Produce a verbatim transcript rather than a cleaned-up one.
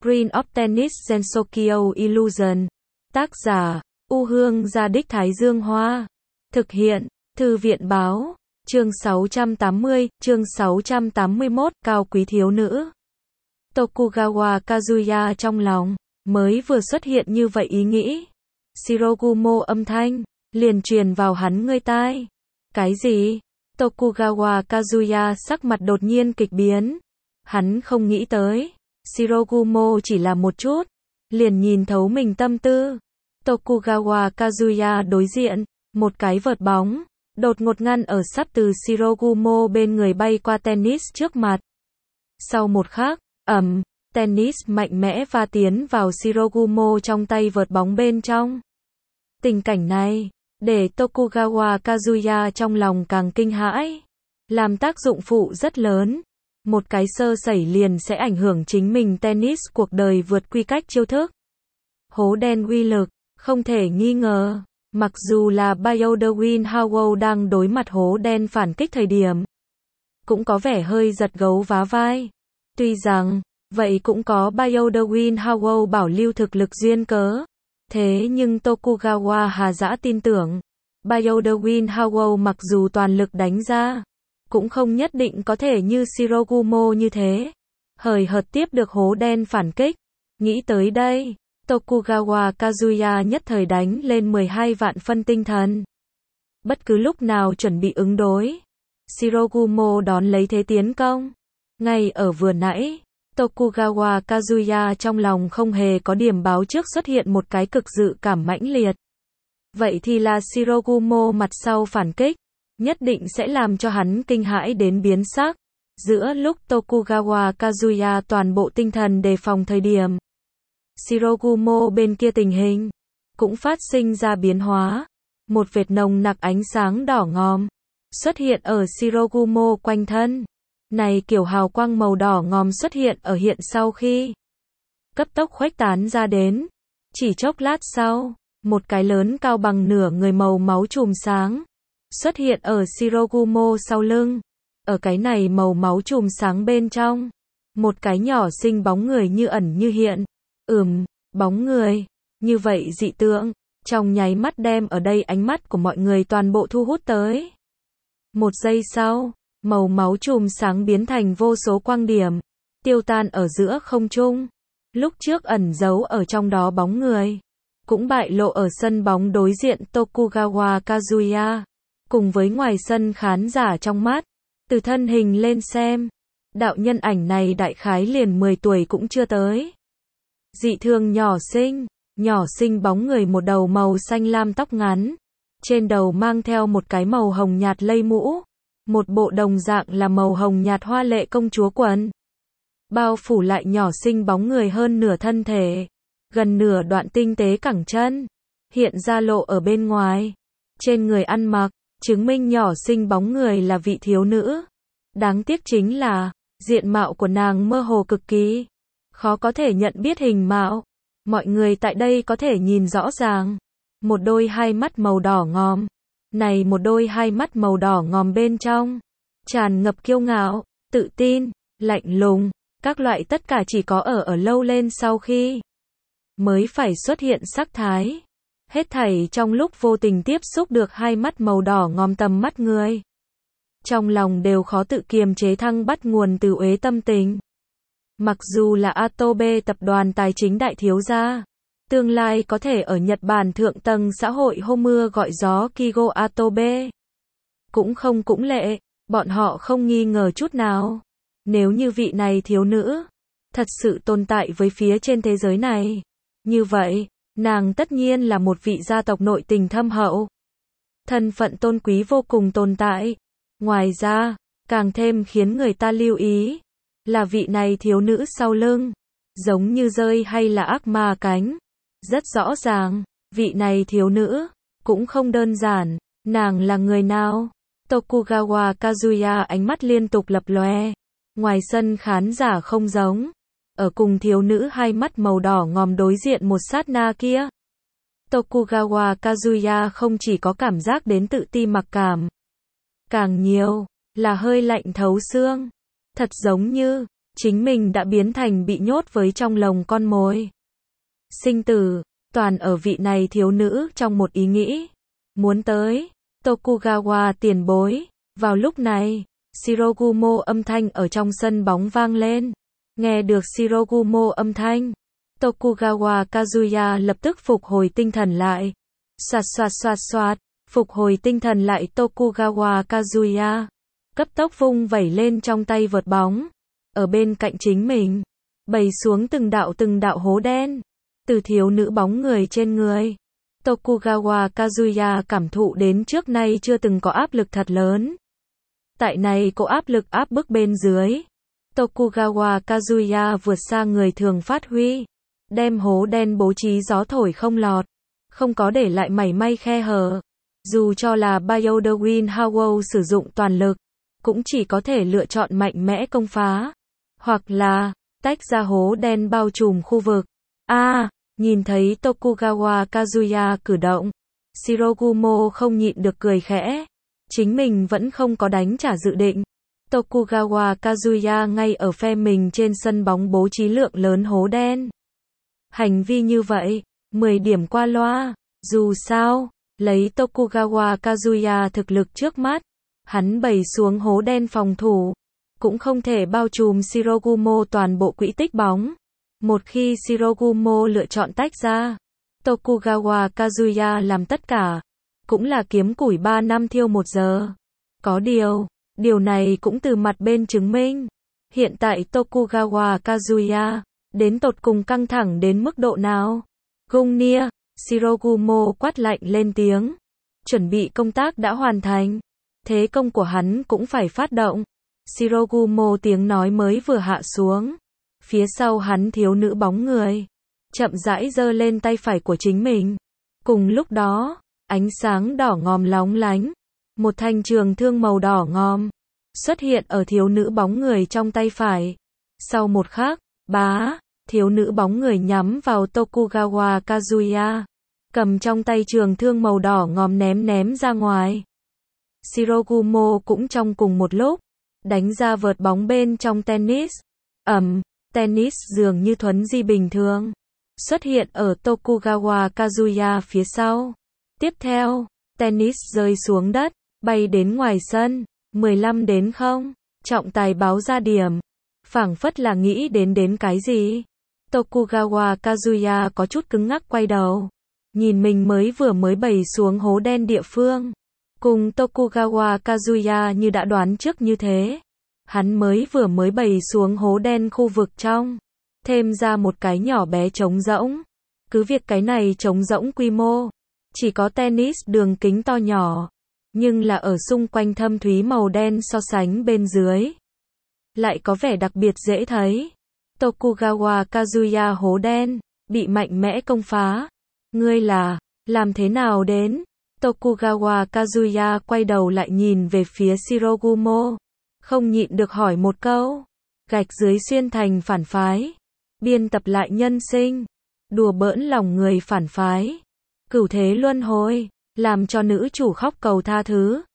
Screen of Tennis Gensokyo Illusion. Tác giả, U Hương Gia Đích Thái Dương Hoa. Thực hiện, Thư viện Báo. Chương sáu trăm tám mươi, chương sáu trăm tám mươi mốt, cao quý thiếu nữ. Tokugawa Kazuya trong lòng, mới vừa xuất hiện như vậy ý nghĩ. Shirogumo âm thanh, liền truyền vào hắn ngươi tai. Cái gì? Tokugawa Kazuya sắc mặt đột nhiên kịch biến. Hắn không nghĩ tới. Shirogumo chỉ là một chút, liền nhìn thấu mình tâm tư. Tokugawa Kazuya đối diện, một cái vợt bóng, đột ngột ngăn ở sắp từ Shirogumo bên người bay qua tennis trước mặt. Sau một khắc, ầm, tennis mạnh mẽ va tiến vào Shirogumo trong tay vợt bóng bên trong. Tình cảnh này, để Tokugawa Kazuya trong lòng càng kinh hãi. Làm tác dụng phụ rất lớn. Một cái sơ sẩy liền sẽ ảnh hưởng chính mình tennis cuộc đời vượt quy cách chiêu thức. Hố đen uy lực, không thể nghi ngờ. Mặc dù là Bioderwin Howell đang đối mặt hố đen phản kích thời điểm, cũng có vẻ hơi giật gấu vá vai. Tuy rằng, vậy cũng có Bioderwin Howell bảo lưu thực lực duyên cớ. Thế nhưng Tokugawa hà dã tin tưởng, Bioderwin Howell mặc dù toàn lực đánh ra, cũng không nhất định có thể như Shirogumo như thế. Hời hợt tiếp được hố đen phản kích. Nghĩ tới đây, Tokugawa Kazuya nhất thời đánh lên mười hai vạn phân tinh thần. Bất cứ lúc nào chuẩn bị ứng đối. Shirogumo đón lấy thế tiến công. Ngay ở vừa nãy, Tokugawa Kazuya trong lòng không hề có điểm báo trước xuất hiện một cái cực dự cảm mãnh liệt. Vậy thì là Shirogumo mặt sau phản kích, nhất định sẽ làm cho hắn kinh hãi đến biến sắc. Giữa lúc Tokugawa Kazuya toàn bộ tinh thần đề phòng thời điểm, Shirogumo bên kia tình hình cũng phát sinh ra biến hóa. Một vệt nồng nặc ánh sáng đỏ ngòm xuất hiện ở Shirogumo quanh thân. Này kiểu hào quang màu đỏ ngòm xuất hiện ở hiện sau khi cấp tốc khuếch tán ra đến. Chỉ chốc lát sau, một cái lớn cao bằng nửa người màu máu chùm sáng xuất hiện ở Shirogumo sau lưng. Ở cái này màu máu chùm sáng bên trong, một cái nhỏ xinh bóng người như ẩn như hiện. Ừm, bóng người, như vậy dị tượng, trong nháy mắt đem ở đây ánh mắt của mọi người toàn bộ thu hút tới. Một giây sau, màu máu chùm sáng biến thành vô số quang điểm, tiêu tan ở giữa không trung. Lúc trước ẩn giấu ở trong đó bóng người, cũng bại lộ ở sân bóng đối diện Tokugawa Kazuya, cùng với ngoài sân khán giả trong mắt. Từ thân hình lên xem, đạo nhân ảnh này đại khái liền mười tuổi cũng chưa tới. Dị thường nhỏ xinh, nhỏ xinh bóng người một đầu màu xanh lam tóc ngắn, trên đầu mang theo một cái màu hồng nhạt lây mũ, một bộ đồng dạng là màu hồng nhạt hoa lệ công chúa quần, bao phủ lại nhỏ xinh bóng người hơn nửa thân thể, gần nửa đoạn tinh tế cẳng chân, hiện ra lộ ở bên ngoài. Trên người ăn mặc, chứng minh nhỏ xinh bóng người là vị thiếu nữ. Đáng tiếc chính là, diện mạo của nàng mơ hồ cực kỳ, khó có thể nhận biết hình mạo. Mọi người tại đây có thể nhìn rõ ràng, một đôi hai mắt màu đỏ ngòm. Này một đôi hai mắt màu đỏ ngòm bên trong, tràn ngập kiêu ngạo, tự tin, lạnh lùng, các loại tất cả chỉ có ở ở lâu lên sau khi mới phải xuất hiện sắc thái. Hết thảy trong lúc vô tình tiếp xúc được hai mắt màu đỏ ngòm tầm mắt người, trong lòng đều khó tự kiềm chế thăng bắt nguồn từ uế tâm tình. Mặc dù là Atobe tập đoàn tài chính đại thiếu gia, tương lai có thể ở Nhật Bản thượng tầng xã hội hô mưa gọi gió Kigo Atobe, cũng không cũng lệ, bọn họ không nghi ngờ chút nào. Nếu như vị này thiếu nữ thật sự tồn tại với phía trên thế giới này, như vậy, nàng tất nhiên là một vị gia tộc nội tình thâm hậu, thân phận tôn quý vô cùng tồn tại. Ngoài ra, càng thêm khiến người ta lưu ý, là vị này thiếu nữ sau lưng, giống như rơi hay là ác ma cánh. Rất rõ ràng, vị này thiếu nữ, cũng không đơn giản. Nàng là người nào? Tokugawa Kazuya ánh mắt liên tục lập lòe. Ngoài sân khán giả không giống. Ở cùng thiếu nữ hai mắt màu đỏ ngòm đối diện một sát na kia, Tokugawa Kazuya không chỉ có cảm giác đến tự ti mặc cảm, càng nhiều là hơi lạnh thấu xương. Thật giống như chính mình đã biến thành bị nhốt với trong lồng con mồi. Sinh tử, toàn ở vị này thiếu nữ trong một ý nghĩ. Muốn tới, Tokugawa tiền bối. Vào lúc này, Shirogumo âm thanh ở trong sân bóng vang lên. Nghe được Shirogumo âm thanh, Tokugawa Kazuya lập tức phục hồi tinh thần lại. Soạt soạt soạt soạt, phục hồi tinh thần lại Tokugawa Kazuya. Cấp tốc vung vẩy lên trong tay vợt bóng. Ở bên cạnh chính mình, bày xuống từng đạo từng đạo hố đen. Từ thiếu nữ bóng người trên người. Tokugawa Kazuya cảm thụ đến trước nay chưa từng có áp lực thật lớn. Tại này có áp lực áp bức bên dưới. Tokugawa Kazuya vượt xa người thường phát huy. Đem hố đen bố trí gió thổi không lọt. Không có để lại mảy may khe hở. Dù cho là Bioderwin Howell sử dụng toàn lực, cũng chỉ có thể lựa chọn mạnh mẽ công phá. Hoặc là, tách ra hố đen bao trùm khu vực. A, à, nhìn thấy Tokugawa Kazuya cử động. Shirogumo không nhịn được cười khẽ. Chính mình vẫn không có đánh trả dự định. Tokugawa Kazuya ngay ở phe mình trên sân bóng bố trí lượng lớn hố đen. Hành vi như vậy, mười điểm qua loa. Dù sao, lấy Tokugawa Kazuya thực lực trước mắt, hắn bày xuống hố đen phòng thủ, cũng không thể bao trùm Shirogumo toàn bộ quỹ tích bóng. Một khi Shirogumo lựa chọn tách ra, Tokugawa Kazuya làm tất cả, cũng là kiếm củi ba năm thiêu một giờ. Có điều, điều này cũng từ mặt bên chứng minh. Hiện tại Tokugawa Kazuya, đến tột cùng căng thẳng đến mức độ nào? Gungnir, Shirogumo quát lạnh lên tiếng. Chuẩn bị công tác đã hoàn thành. Thế công của hắn cũng phải phát động. Shirogumo tiếng nói mới vừa hạ xuống. Phía sau hắn thiếu nữ bóng người. Chậm rãi giơ lên tay phải của chính mình. Cùng lúc đó, ánh sáng đỏ ngòm lóng lánh. Một thanh trường thương màu đỏ ngòm xuất hiện ở thiếu nữ bóng người trong tay phải. Sau một khắc, bá, thiếu nữ bóng người nhắm vào Tokugawa Kazuya. Cầm trong tay trường thương màu đỏ ngòm ném ném ra ngoài. Shirogumo cũng trong cùng một lúc, đánh ra vợt bóng bên trong tennis. Ầm, tennis dường như thuấn di bình thường. Xuất hiện ở Tokugawa Kazuya phía sau. Tiếp theo, tennis rơi xuống đất, bay đến ngoài sân. mười lăm đến không, trọng tài báo ra điểm. Phảng phất là nghĩ đến đến cái gì. Tokugawa Kazuya có chút cứng ngắc quay đầu. Nhìn mình mới vừa mới bày xuống hố đen địa phương. Cùng Tokugawa Kazuya như đã đoán trước như thế. Hắn mới vừa mới bày xuống hố đen khu vực trong. Thêm ra một cái nhỏ bé trống rỗng. Cứ việc cái này trống rỗng quy mô. Chỉ có tennis đường kính to nhỏ. Nhưng là ở xung quanh thâm thúy màu đen so sánh bên dưới. Lại có vẻ đặc biệt dễ thấy. Tokugawa Kazuya hố đen, bị mạnh mẽ công phá. Ngươi là, làm thế nào đến? Tokugawa Kazuya quay đầu lại nhìn về phía Shirogumo. Không nhịn được hỏi một câu. Gạch dưới xuyên thành phản phái. Biên tập lại nhân sinh. Đùa bỡn lòng người phản phái. Cửu thế luân hồi. Làm cho nữ chủ khóc cầu tha thứ.